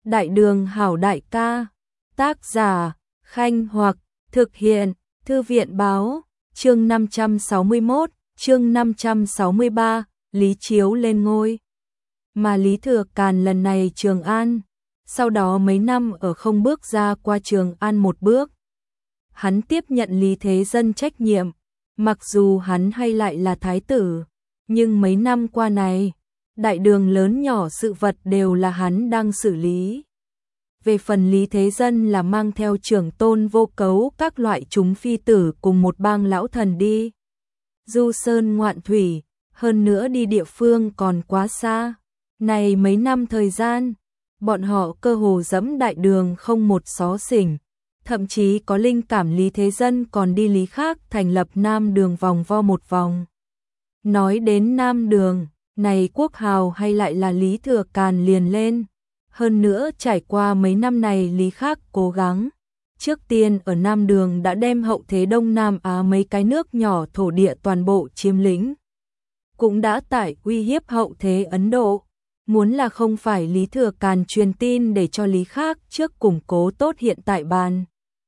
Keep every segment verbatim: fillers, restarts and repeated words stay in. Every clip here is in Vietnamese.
Đại đường hảo đại ca, tác giả, Khanh Hoặc, thực hiện, Thư viện báo, chương năm trăm sáu mươi mốt, chương năm trăm sáu mươi ba, Lý Chiếu lên ngôi. Mà Lý Thừa Càn lần này Trường An, sau đó mấy năm ở không bước ra qua Trường An một bước. Hắn tiếp nhận Lý Thế Dân trách nhiệm, mặc dù hắn hay lại là thái tử, nhưng mấy năm qua này, đại đường lớn nhỏ sự vật đều là hắn đang xử lý. Về phần Lý Thế Dân là mang theo trưởng tôn Vô Cấu các loại chúng phi tử cùng một bang lão thần đi du sơn ngoạn thủy, hơn nữa đi địa phương còn quá xa. Này mấy năm thời gian, bọn họ cơ hồ dẫm đại đường không một xó xỉnh, thậm chí có linh cảm Lý Thế Dân còn đi Lý khác thành lập Nam Đường vòng vo một vòng. Nói đến Nam Đường, này quốc hào hay lại là Lý Thừa Càn liền lên. Hơn nữa trải qua mấy năm này Lý khác cố gắng. Trước tiên ở Nam Đường đã đem hậu thế Đông Nam Á mấy cái nước nhỏ thổ địa toàn bộ chiếm lĩnh. Cũng đã tải uy hiếp hậu thế Ấn Độ. Muốn là không phải Lý Thừa Càn truyền tin để cho Lý khác trước củng cố tốt hiện tại bàn.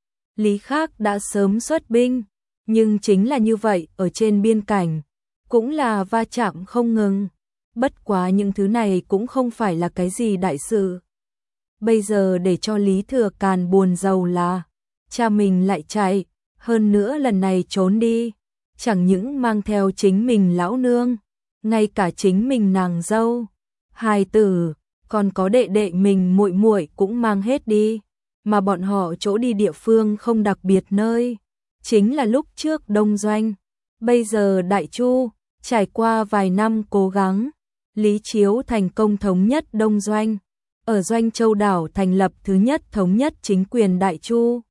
Lý khác đã sớm xuất binh, nhưng chính là như vậy ở trên biên cảnh, cũng là va chạm không ngừng. Bất quá những thứ này cũng không phải là cái gì đại sự. Bây giờ để cho Lý Thừa Càn buồn rầu là cha mình lại chạy, hơn nữa lần này trốn đi, chẳng những mang theo chính mình lão nương, ngay cả chính mình nàng dâu, hài tử, còn có đệ đệ mình muội muội cũng mang hết đi, mà bọn họ chỗ đi địa phương không đặc biệt nơi, chính là lúc trước Đông Doanh, bây giờ Đại Chu, trải qua vài năm cố gắng, Lý Chiếu thành công thống nhất Đông Doanh, ở Doanh Châu đảo thành lập thứ nhất thống nhất chính quyền Đại Chu.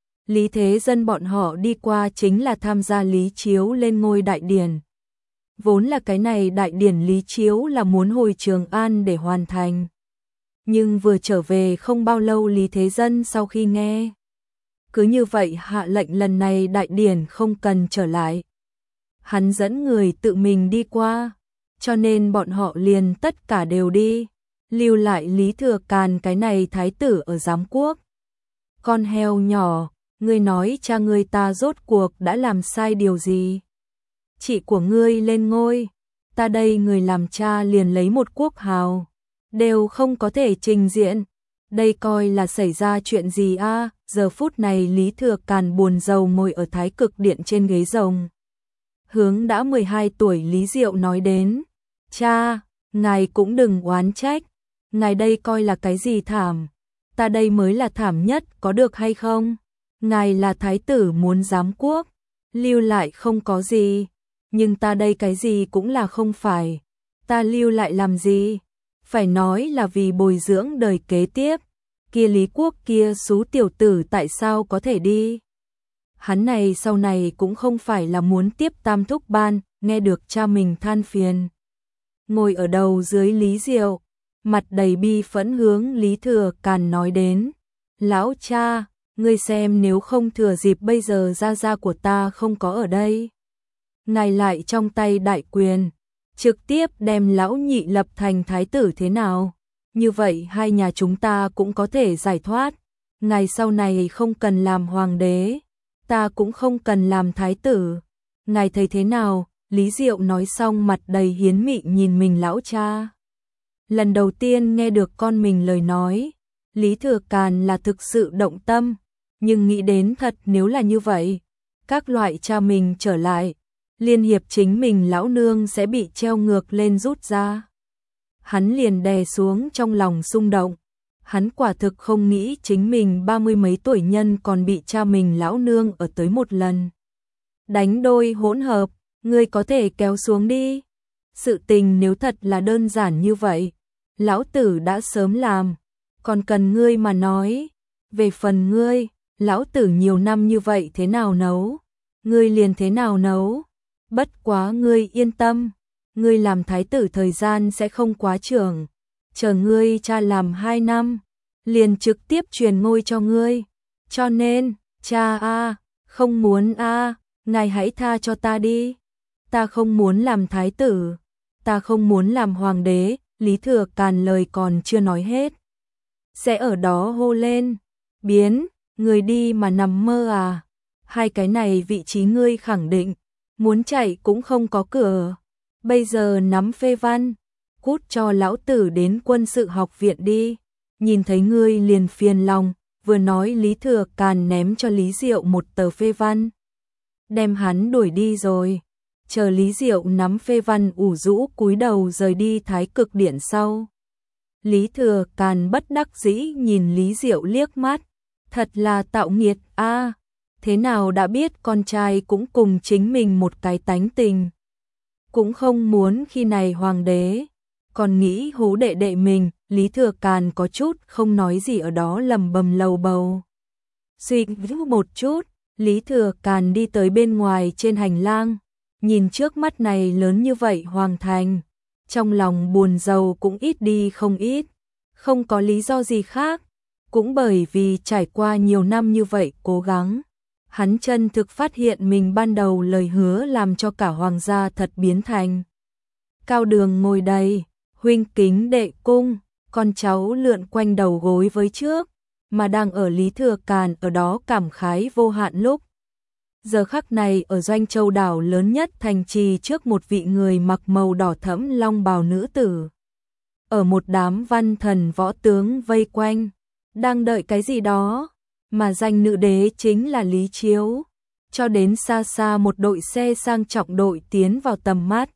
Lý Thế Dân bọn họ đi qua chính là tham gia Lý Chiếu lên ngôi đại điển. Vốn là cái này đại điển Lý Chiếu là muốn hồi Trường An để hoàn thành. Nhưng vừa trở về không bao lâu Lý Thế Dân sau khi nghe. Cứ như vậy hạ lệnh lần này đại điển không cần trở lại. Hắn dẫn người tự mình đi qua, cho nên bọn họ liền tất cả đều đi, lưu lại Lý Thừa Càn cái này thái tử ở giám quốc. Con heo nhỏ, ngươi nói cha ngươi ta rốt cuộc đã làm sai điều gì? Chị của ngươi lên ngôi, ta đây người làm cha liền lấy một quốc hào, đều không có thể trình diện. Đây coi là xảy ra chuyện gì a? À? Giờ phút này Lý Thừa Càn buồn rầu ngồi ở Thái Cực Điện trên ghế rồng. Hướng đã mười hai tuổi Lý Diệu nói đến, cha, ngài cũng đừng oán trách, ngài đây coi là cái gì thảm, ta đây mới là thảm nhất có được hay không? Ngài là thái tử muốn giám quốc, lưu lại không có gì, nhưng ta đây cái gì cũng là không phải, ta lưu lại làm gì? Phải nói là vì bồi dưỡng đời kế tiếp, kia Lý Quốc kia xú tiểu tử tại sao có thể đi? Hắn này sau này cũng không phải là muốn tiếp tam thúc ban, nghe được cha mình than phiền. Ngồi ở đầu dưới Lý Diệu, mặt đầy bi phẫn hướng Lý Thừa Càn nói đến, lão cha, ngươi xem nếu không thừa dịp bây giờ gia gia của ta không có ở đây. Ngài lại trong tay đại quyền, trực tiếp đem lão nhị lập thành thái tử thế nào? Như vậy hai nhà chúng ta cũng có thể giải thoát, ngài sau này không cần làm hoàng đế. Ta cũng không cần làm thái tử, ngài thấy thế nào? Lý Diệu nói xong mặt đầy hiến mị nhìn mình lão cha. Lần đầu tiên nghe được con mình lời nói, Lý Thừa Càn là thực sự động tâm, nhưng nghĩ đến thật nếu là như vậy, các loại cha mình trở lại, liên hiệp chính mình lão nương sẽ bị treo ngược lên rút ra. Hắn liền đè xuống trong lòng xung động. Hắn quả thực không nghĩ chính mình ba mươi mấy tuổi nhân còn bị cha mình lão nương ở tới một lần. Đánh đôi hỗn hợp, ngươi có thể kéo xuống đi. Sự tình nếu thật là đơn giản như vậy, lão tử đã sớm làm, còn cần ngươi mà nói. Về phần ngươi, lão tử nhiều năm như vậy thế nào nấu, ngươi liền thế nào nấu. Bất quá ngươi yên tâm, ngươi làm thái tử thời gian sẽ không quá trường. Chờ ngươi cha làm hai năm, liền trực tiếp truyền ngôi cho ngươi. Cho nên, cha a, không muốn a, ngài hãy tha cho ta đi. Ta không muốn làm thái tử, ta không muốn làm hoàng đế. Lý Thừa Càn lời còn chưa nói hết, sẽ ở đó hô lên, biến, người đi mà nằm mơ à, hai cái này vị trí ngươi khẳng định, muốn chạy cũng không có cửa, bây giờ nắm phê văn, cút cho lão tử đến quân sự học viện đi, nhìn thấy ngươi liền phiền lòng, vừa nói Lý Thừa Càn ném cho Lý Diệu một tờ phê văn, đem hắn đuổi đi rồi. Chờ Lý Diệu nắm phê văn ủ rũ cúi đầu rời đi Thái Cực Điện sau. Lý Thừa Càn bất đắc dĩ nhìn Lý Diệu liếc mắt, thật là tạo nghiệt a, thế nào đã biết con trai cũng cùng chính mình một cái tánh tình. Cũng không muốn khi này hoàng đế, còn nghĩ hú đệ đệ mình, Lý Thừa Càn có chút không nói gì ở đó lầm bầm lầu bầu. Suy nghĩ một chút, Lý Thừa Càn đi tới bên ngoài trên hành lang, nhìn trước mắt này lớn như vậy hoàng thành, trong lòng buồn rầu cũng ít đi không ít, không có lý do gì khác, cũng bởi vì trải qua nhiều năm như vậy cố gắng, hắn chân thực phát hiện mình ban đầu lời hứa làm cho cả hoàng gia thật biến thành. Cao đường ngồi đầy, huynh kính đệ cung, con cháu lượn quanh đầu gối với trước, mà đang ở Lý Thừa Càn ở đó cảm khái vô hạn lúc. Giờ khắc này ở Doanh Châu đảo lớn nhất thành trì trước một vị người mặc màu đỏ thẫm long bào nữ tử. Ở một đám văn thần võ tướng vây quanh, đang đợi cái gì đó, mà danh nữ đế chính là Lý Chiếu. Cho đến xa xa một đội xe sang trọng đội tiến vào tầm mắt.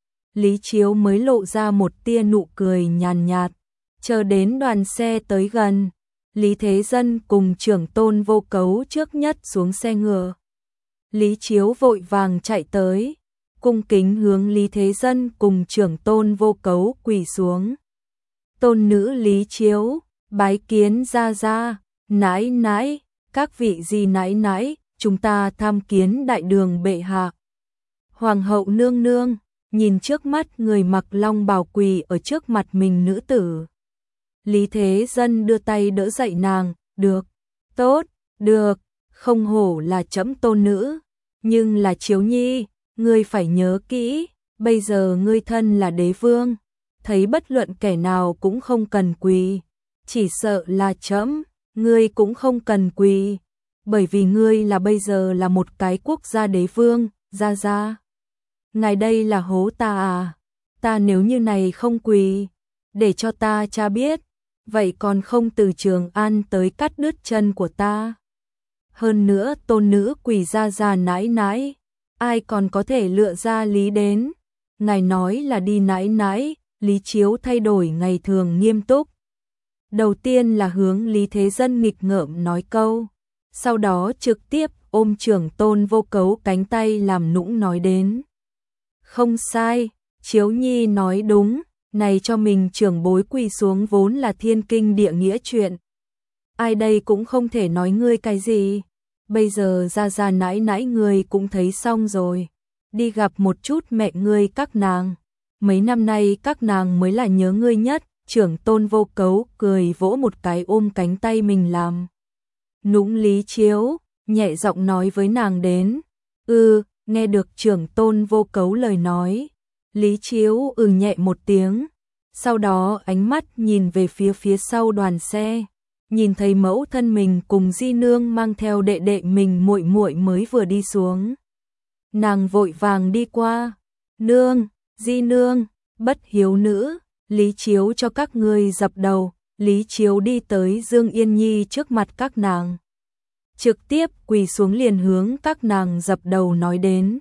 Lý Chiếu mới lộ ra một tia nụ cười nhàn nhạt, chờ đến đoàn xe tới gần. Lý Thế Dân cùng trưởng tôn Vô Cấu trước nhất xuống xe ngựa. Lý Chiếu vội vàng chạy tới, cung kính hướng Lý Thế Dân cùng trưởng tôn Vô Cấu quỳ xuống. Tôn nữ Lý Chiếu, bái kiến gia gia, nãi nãi, các vị gì nãi nãi, chúng ta tham kiến đại đường bệ hạ. Hoàng hậu nương nương, nhìn trước mắt người mặc long bào quỳ ở trước mặt mình nữ tử. Lý Thế Dân đưa tay đỡ dậy nàng, được, tốt, được, không hổ là trẫm tôn nữ, nhưng là Chiếu nhi, ngươi phải nhớ kỹ, bây giờ ngươi thân là đế vương, thấy bất luận kẻ nào cũng không cần quỳ, chỉ sợ là trẫm, ngươi cũng không cần quỳ, bởi vì ngươi là bây giờ là một cái quốc gia đế vương, gia gia. Ngài đây là hố ta à, ta nếu như này không quỳ, để cho ta cha biết, vậy còn không từ Trường An tới cắt đứt chân của ta. Hơn nữa tôn nữ quỳ gia gia nãi nãi, ai còn có thể lựa ra lý đến, ngài nói là đi nãi nãi. Lý Chiếu thay đổi ngày thường nghiêm túc. Đầu tiên là hướng Lý Thế Dân nghịch ngợm nói câu, sau đó trực tiếp ôm trưởng tôn Vô Cấu cánh tay làm nũng nói đến. Không sai, Chiếu nhi nói đúng, này cho mình trưởng bối quỳ xuống vốn là thiên kinh địa nghĩa chuyện. Ai đây cũng không thể nói ngươi cái gì, bây giờ ra ra nãi nãi ngươi cũng thấy xong rồi, đi gặp một chút mẹ ngươi các nàng. Mấy năm nay các nàng mới là nhớ ngươi nhất, trưởng tôn Vô Cấu cười vỗ một cái ôm cánh tay mình làm. Nũng Lý Chiếu, nhẹ giọng nói với nàng đến. Ừ, nghe được trưởng tôn Vô Cấu lời nói. Lý Chiếu ừ nhẹ một tiếng. Sau đó ánh mắt nhìn về phía phía sau đoàn xe. Nhìn thấy mẫu thân mình cùng Di Nương mang theo đệ đệ mình muội muội mới vừa đi xuống. Nàng vội vàng đi qua. Nương, Di Nương, bất hiếu nữ, Lý Chiếu cho các ngươi dập đầu. Lý Chiếu đi tới Dương Yên Nhi trước mặt các nàng, trực tiếp quỳ xuống liền hướng các nàng dập đầu nói đến.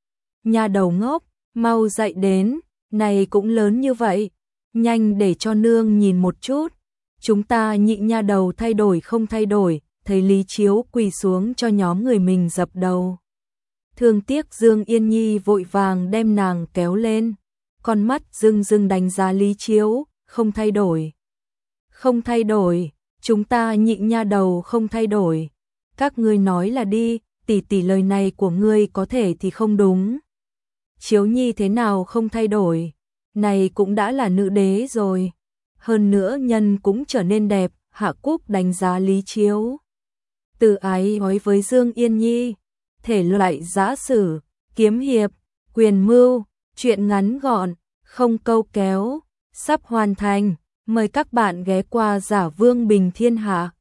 Nhà đầu ngốc, mau dậy đến, này cũng lớn như vậy, nhanh để cho nương nhìn một chút. Chúng ta nhị nha đầu thay đổi không thay đổi, thấy Lý Chiếu quỳ xuống cho nhóm người mình dập đầu. Thương tiếc Dương Yên Nhi vội vàng đem nàng kéo lên, con mắt rưng rưng đánh giá Lý Chiếu, không thay đổi. Không thay đổi, chúng ta nhị nha đầu không thay đổi. Các ngươi nói là đi, tỷ tỷ lời này của ngươi có thể thì không đúng. Chiếu nhi thế nào không thay đổi, này cũng đã là nữ đế rồi. Hơn nữa nhân cũng trở nên đẹp, Hạ Cúc đánh giá Lý Chiếu. Từ ái nói với Dương Yên Nhi, thể loại giã sử, kiếm hiệp, quyền mưu, chuyện ngắn gọn, không câu kéo, sắp hoàn thành. Mời các bạn ghé qua Giả Vương Bình Thiên Hạ.